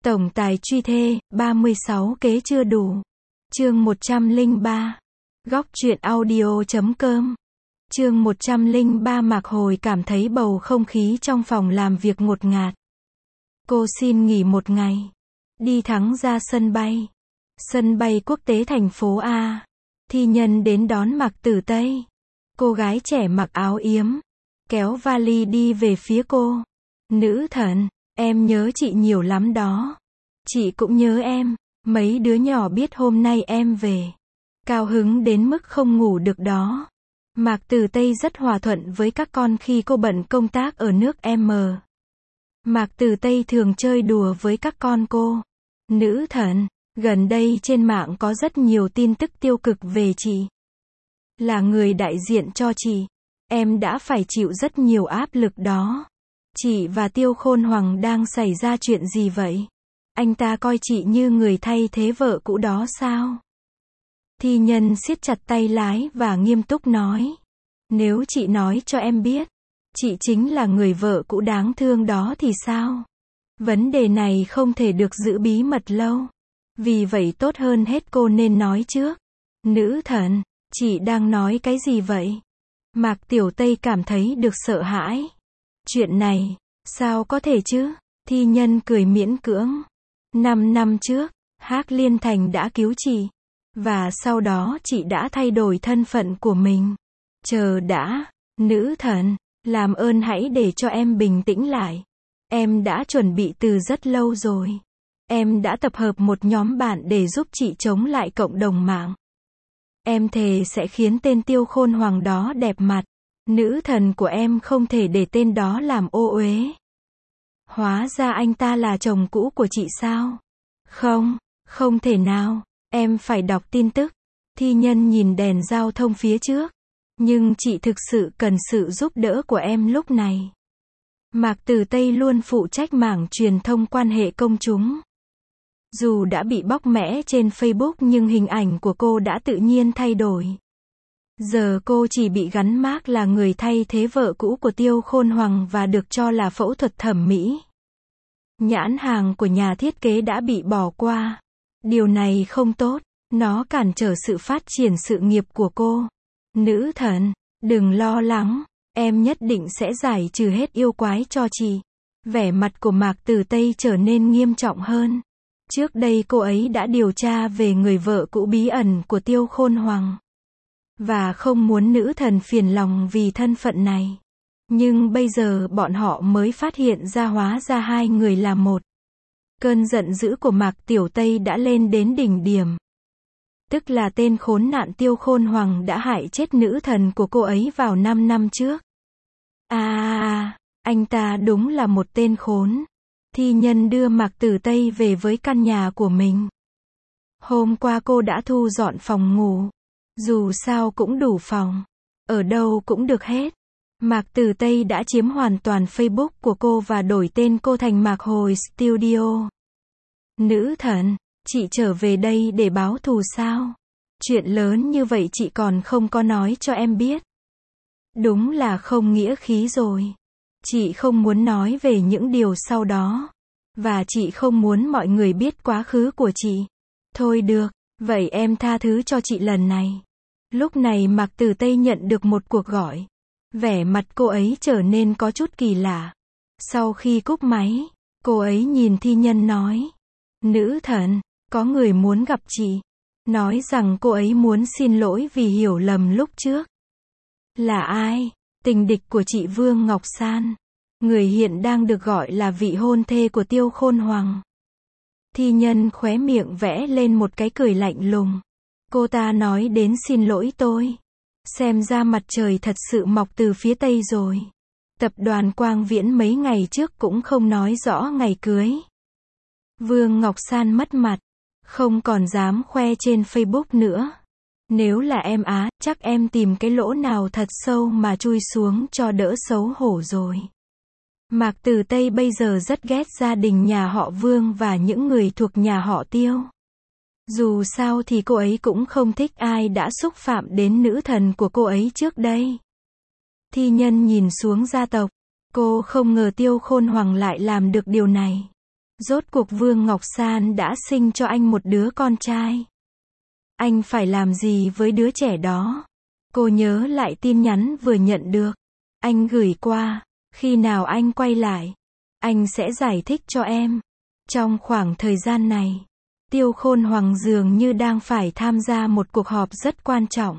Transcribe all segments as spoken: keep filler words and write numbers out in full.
Tổng tài truy thê, ba mươi sáu kế chưa đủ. Chương một trăm lẻ ba. Góc truyện audio chấm com. Chương một trăm lẻ ba. Mạc Hồi cảm thấy bầu không khí trong phòng làm việc ngột ngạt. Cô xin nghỉ một ngày. Đi thẳng ra sân bay. Sân bay quốc tế thành phố A. Thi Nhân đến đón Mạc Tử Tây. Cô gái trẻ mặc áo yếm, kéo vali đi về phía cô. Nữ thần, em nhớ chị nhiều lắm đó. Chị cũng nhớ em. Mấy đứa nhỏ biết hôm nay em về, cao hứng đến mức không ngủ được đó. Mạc Tử Tây rất hòa thuận với các con khi cô bận công tác ở nước M. Mạc Tử Tây thường chơi đùa với các con cô. Nữ thần, gần đây trên mạng có rất nhiều tin tức tiêu cực về chị. Là người đại diện cho chị, em đã phải chịu rất nhiều áp lực đó. Chị và Tiêu Khôn Hoàng đang xảy ra chuyện gì vậy? Anh ta coi chị như người thay thế vợ cũ đó sao? Thi Nhân siết chặt tay lái và nghiêm túc nói. Nếu chị nói cho em biết, chị chính là người vợ cũ đáng thương đó thì sao? Vấn đề này không thể được giữ bí mật lâu. Vì vậy tốt hơn hết cô nên nói trước. Nữ thần, chị đang nói cái gì vậy? Mạc Tiểu Tây cảm thấy được sợ hãi. Chuyện này, sao có thể chứ? Thi Nhân cười miễn cưỡng. Năm năm trước, Hắc Liên Thành đã cứu chị. Và sau đó chị đã thay đổi thân phận của mình. Chờ đã, nữ thần, làm ơn hãy để cho em bình tĩnh lại. Em đã chuẩn bị từ rất lâu rồi. Em đã tập hợp một nhóm bạn để giúp chị chống lại cộng đồng mạng. Em thề sẽ khiến tên Tiêu Khôn Hoàng đó đẹp mặt. Nữ thần của em không thể để tên đó làm ô uế. Hóa ra anh ta là chồng cũ của chị sao? Không, không thể nào. Em phải đọc tin tức. Thi Nhân nhìn đèn giao thông phía trước. Nhưng chị thực sự cần sự giúp đỡ của em lúc này. Mạc Tử Tây luôn phụ trách mảng truyền thông quan hệ công chúng. Dù đã bị bóc mẽ trên Facebook nhưng hình ảnh của cô đã tự nhiên thay đổi. Giờ cô chỉ bị gắn mác là người thay thế vợ cũ của Tiêu Khôn Hoàng và được cho là phẫu thuật thẩm mỹ. Nhãn hàng của nhà thiết kế đã bị bỏ qua. Điều này không tốt, nó cản trở sự phát triển sự nghiệp của cô. Nữ thần, đừng lo lắng, em nhất định sẽ giải trừ hết yêu quái cho chị. Vẻ mặt của Mạc Tử Tây trở nên nghiêm trọng hơn. Trước đây cô ấy đã điều tra về người vợ cũ bí ẩn của Tiêu Khôn Hoàng. Và không muốn nữ thần phiền lòng vì thân phận này. Nhưng bây giờ bọn họ mới phát hiện ra hóa ra hai người là một. Cơn giận dữ của Mạc Tiểu Tây đã lên đến đỉnh điểm. Tức là tên khốn nạn Tiêu Khôn Hoàng đã hại chết nữ thần của cô ấy vào năm năm trước. À, anh ta đúng là một tên khốn. Thi Nhân đưa Mạc Tử Tây về với căn nhà của mình. Hôm qua cô đã thu dọn phòng ngủ. Dù sao cũng đủ phòng. Ở đâu cũng được hết. Mạc Tử Tây đã chiếm hoàn toàn Facebook của cô và đổi tên cô thành Mạc Hồi Studio. Nữ thần, chị trở về đây để báo thù sao? Chuyện lớn như vậy chị còn không có nói cho em biết. Đúng là không nghĩa khí rồi. Chị không muốn nói về những điều sau đó. Và chị không muốn mọi người biết quá khứ của chị. Thôi được, vậy em tha thứ cho chị lần này. Lúc này Mạc Tử Tây nhận được một cuộc gọi. Vẻ mặt cô ấy trở nên có chút kỳ lạ. Sau khi cúp máy, cô ấy nhìn Thi Nhân nói. Nữ thần, có người muốn gặp chị. Nói rằng cô ấy muốn xin lỗi vì hiểu lầm lúc trước. Là ai? Tình địch của chị Vương Ngọc San. Người hiện đang được gọi là vị hôn thê của Tiêu Khôn Hoàng. Thi Nhân khóe miệng vẽ lên một cái cười lạnh lùng. Cô ta nói đến xin lỗi tôi. Xem ra mặt trời thật sự mọc từ phía tây rồi. Tập đoàn Quang Viễn mấy ngày trước cũng không nói rõ ngày cưới. Vương Ngọc San mất mặt. Không còn dám khoe trên Facebook nữa. Nếu là em á, chắc em tìm cái lỗ nào thật sâu mà chui xuống cho đỡ xấu hổ rồi. Mạc Tử Tây bây giờ rất ghét gia đình nhà họ Vương và những người thuộc nhà họ Tiêu. Dù sao thì cô ấy cũng không thích ai đã xúc phạm đến nữ thần của cô ấy trước đây. Thi Nhân nhìn xuống gia tộc. Cô không ngờ Tiêu Khôn Hoàng lại làm được điều này. Rốt cuộc Vương Ngọc San đã sinh cho anh một đứa con trai. Anh phải làm gì với đứa trẻ đó? Cô nhớ lại tin nhắn vừa nhận được. Anh gửi qua, khi nào anh quay lại, anh sẽ giải thích cho em. Trong khoảng thời gian này, Tiêu Khôn Hoàng dường như đang phải tham gia một cuộc họp rất quan trọng.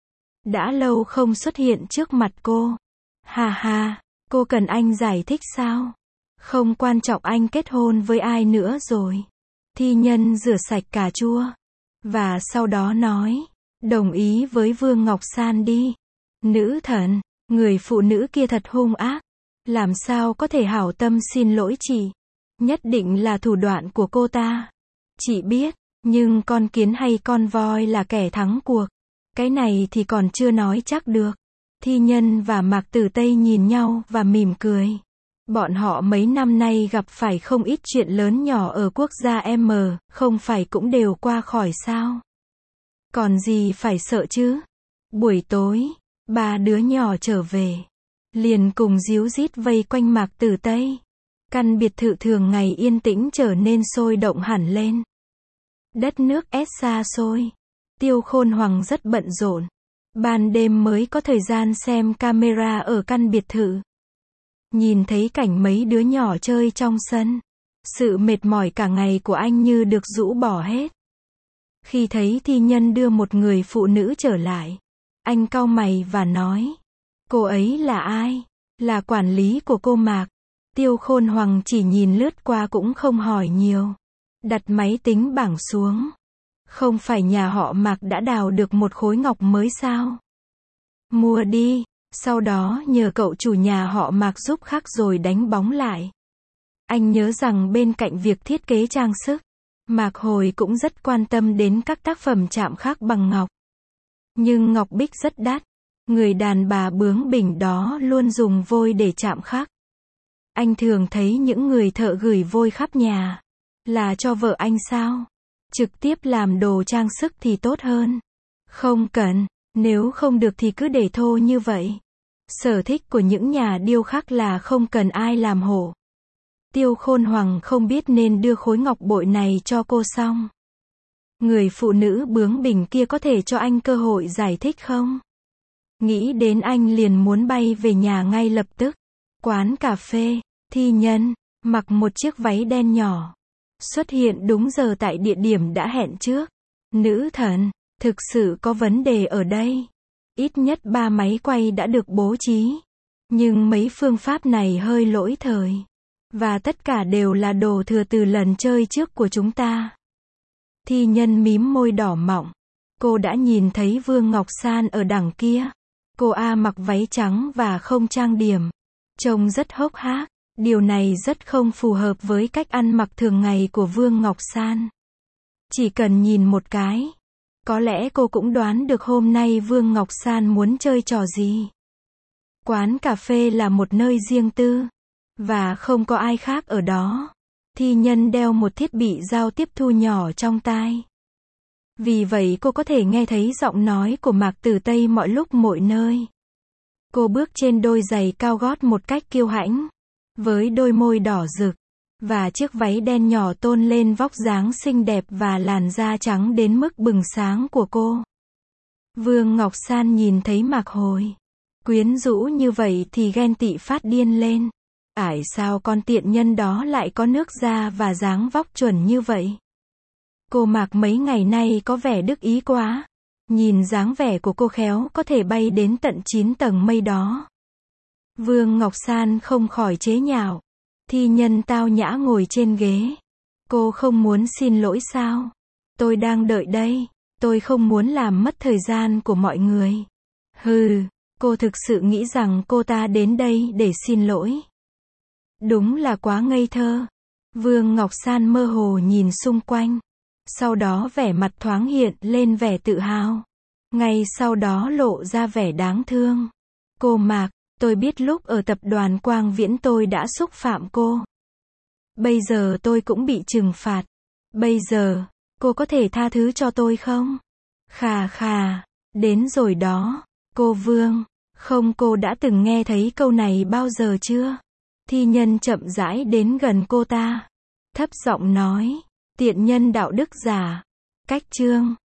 Đã lâu không xuất hiện trước mặt cô. Hà hà, cô cần anh giải thích sao? Không quan trọng anh kết hôn với ai nữa rồi. Thi Nhân rửa sạch cà chua. Và sau đó nói, đồng ý với Vương Ngọc San đi. Nữ thần, người phụ nữ kia thật hung ác. Làm sao có thể hảo tâm xin lỗi chị? Nhất định là thủ đoạn của cô ta. Chị biết, nhưng con kiến hay con voi là kẻ thắng cuộc. Cái này thì còn chưa nói chắc được. Thi Nhân và Mạc Tử Tây nhìn nhau và mỉm cười. Bọn họ mấy năm nay gặp phải không ít chuyện lớn nhỏ ở quốc gia M, không phải cũng đều qua khỏi sao? Còn gì phải sợ chứ? Buổi tối, ba đứa nhỏ trở về, liền cùng díu dít vây quanh Mạc Tử Tây. Căn biệt thự thường ngày yên tĩnh trở nên sôi động hẳn lên. Đất nước S xa xôi. Tiêu Khôn Hoàng rất bận rộn. Ban đêm mới có thời gian xem camera ở căn biệt thự. Nhìn thấy cảnh mấy đứa nhỏ chơi trong sân. Sự mệt mỏi cả ngày của anh như được rũ bỏ hết. Khi thấy Thi Nhân đưa một người phụ nữ trở lại, anh cau mày và nói, cô ấy là ai? Là quản lý của cô Mạc. Tiêu Khôn Hoàng chỉ nhìn lướt qua cũng không hỏi nhiều. Đặt máy tính bảng xuống. Không phải nhà họ Mạc đã đào được một khối ngọc mới sao? Mua đi, sau đó nhờ cậu chủ nhà họ Mạc giúp khắc rồi đánh bóng lại. Anh nhớ rằng bên cạnh việc thiết kế trang sức, Mạc Hồi cũng rất quan tâm đến các tác phẩm chạm khắc bằng ngọc. Nhưng ngọc bích rất đắt. Người đàn bà bướng bỉnh đó luôn dùng vôi để chạm khắc. Anh thường thấy những người thợ gửi vôi khắp nhà. Là cho vợ anh sao? Trực tiếp làm đồ trang sức thì tốt hơn. Không cần, nếu không được thì cứ để thô như vậy. Sở thích của những nhà điêu khắc là không cần ai làm hộ. Tiêu Khôn Hoàng không biết nên đưa khối ngọc bội này cho cô xong. Người phụ nữ bướng bỉnh kia có thể cho anh cơ hội giải thích không? Nghĩ đến anh liền muốn bay về nhà ngay lập tức. Quán cà phê, Thi Nhân, mặc một chiếc váy đen nhỏ. Xuất hiện đúng giờ tại địa điểm đã hẹn trước. Nữ thần, thực sự có vấn đề ở đây. Ít nhất ba máy quay đã được bố trí. Nhưng mấy phương pháp này hơi lỗi thời. Và tất cả đều là đồ thừa từ lần chơi trước của chúng ta. Thi Nhân mím môi đỏ mọng. Cô đã nhìn thấy Vương Ngọc San ở đằng kia. Cô A mặc váy trắng và không trang điểm. Trông rất hốc hác. Điều này rất không phù hợp với cách ăn mặc thường ngày của Vương Ngọc San. Chỉ cần nhìn một cái. Có lẽ cô cũng đoán được hôm nay Vương Ngọc San muốn chơi trò gì. Quán cà phê là một nơi riêng tư. Và không có ai khác ở đó. Thi Nhân đeo một thiết bị giao tiếp thu nhỏ trong tai. Vì vậy cô có thể nghe thấy giọng nói của Mạc Tử Tây mọi lúc mọi nơi. Cô bước trên đôi giày cao gót một cách kiêu hãnh. Với đôi môi đỏ rực. Và chiếc váy đen nhỏ tôn lên vóc dáng xinh đẹp và làn da trắng đến mức bừng sáng của cô. Vương Ngọc San nhìn thấy Mạc Hồi quyến rũ như vậy thì ghen tị phát điên lên. Ải sao con tiện nhân đó lại có nước da và dáng vóc chuẩn như vậy? Cô Mạc mấy ngày nay có vẻ đắc ý quá. Nhìn dáng vẻ của cô khéo có thể bay đến tận chín tầng mây đó. Vương Ngọc San không khỏi chế nhạo. Thi Nhân tao nhã ngồi trên ghế. Cô không muốn xin lỗi sao? Tôi đang đợi đây. Tôi không muốn làm mất thời gian của mọi người. Hừ, cô thực sự nghĩ rằng cô ta đến đây để xin lỗi. Đúng là quá ngây thơ. Vương Ngọc San mơ hồ nhìn xung quanh. Sau đó vẻ mặt thoáng hiện lên vẻ tự hào. Ngay sau đó lộ ra vẻ đáng thương. Cô Mạc, tôi biết lúc ở tập đoàn Quang Viễn tôi đã xúc phạm cô. Bây giờ tôi cũng bị trừng phạt. Bây giờ, cô có thể tha thứ cho tôi không? Khà khà, đến rồi đó. Cô Vương, không, cô đã từng nghe thấy câu này bao giờ chưa? Thi Nhân chậm rãi đến gần cô ta. thấp giọng nói, tiện nhân đạo đức giả. Cách chương